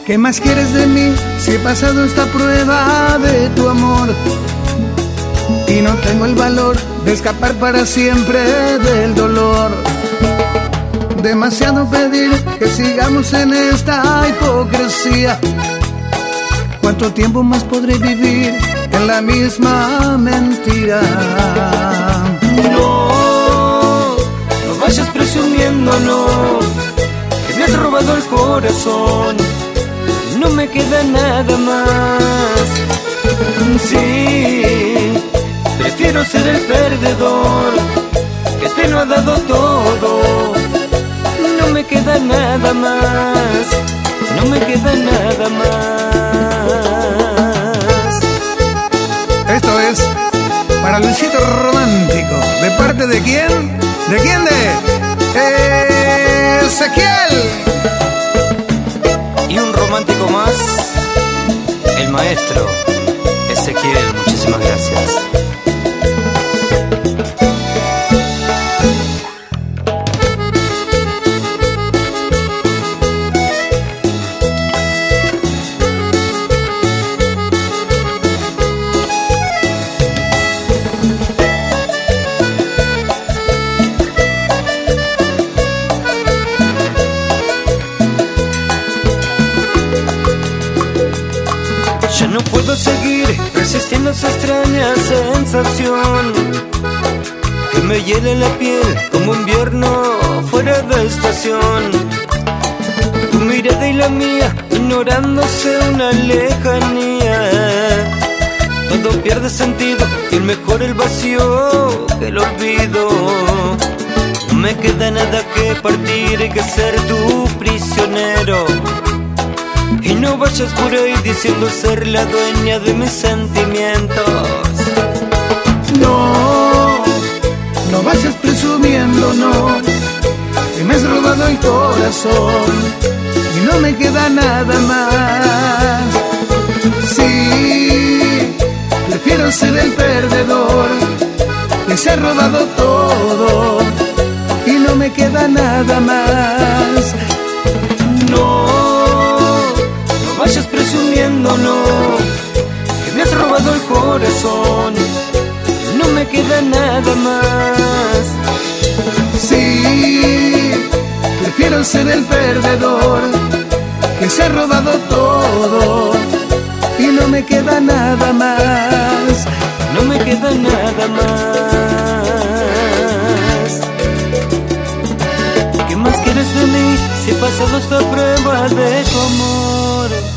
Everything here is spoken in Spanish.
¿Qué más quieres de mí si he pasado esta prueba de tu amor? Y no tengo el valor de escapar para siempre del dolor. Demasiado pedir que sigamos en esta hipocresía. ¿Cuánto tiempo más podré vivir en la misma mentira? No, no vayas presumiendo, no, que me has robado el corazón. No me queda nada más. Sí, prefiero ser el perdedor que te lo ha dado todo. No me queda nada más, no me queda nada más. Esto es para Luisito Romántico. ¿De parte de quién? ¿De quién? De Ezequiel. Y un romántico más, el maestro Ezequiel. Muchísimas gracias. Ya no puedo seguir resistiendo esa extraña sensación que me hiela la piel como invierno fuera de estación. Tu mirada y la mía ignorándose una lejanía. Todo pierde sentido y mejor el vacío que el olvido. No me queda nada que partir, hay que ser tu prisionero. Y no vayas por ahí diciendo ser la dueña de mis sentimientos. No, no vayas presumiendo, no, que me has robado el corazón y no me queda nada más. Sí, prefiero ser el perdedor que se ha robado todo y no me queda nada más. No vayas presumiendo, no, que me has robado el corazón. No me queda nada más. Sí, prefiero ser el perdedor que se ha robado todo y no me queda nada más. No me queda nada más. ¿Qué más quieres de mí si he pasado esta prueba de tu amor?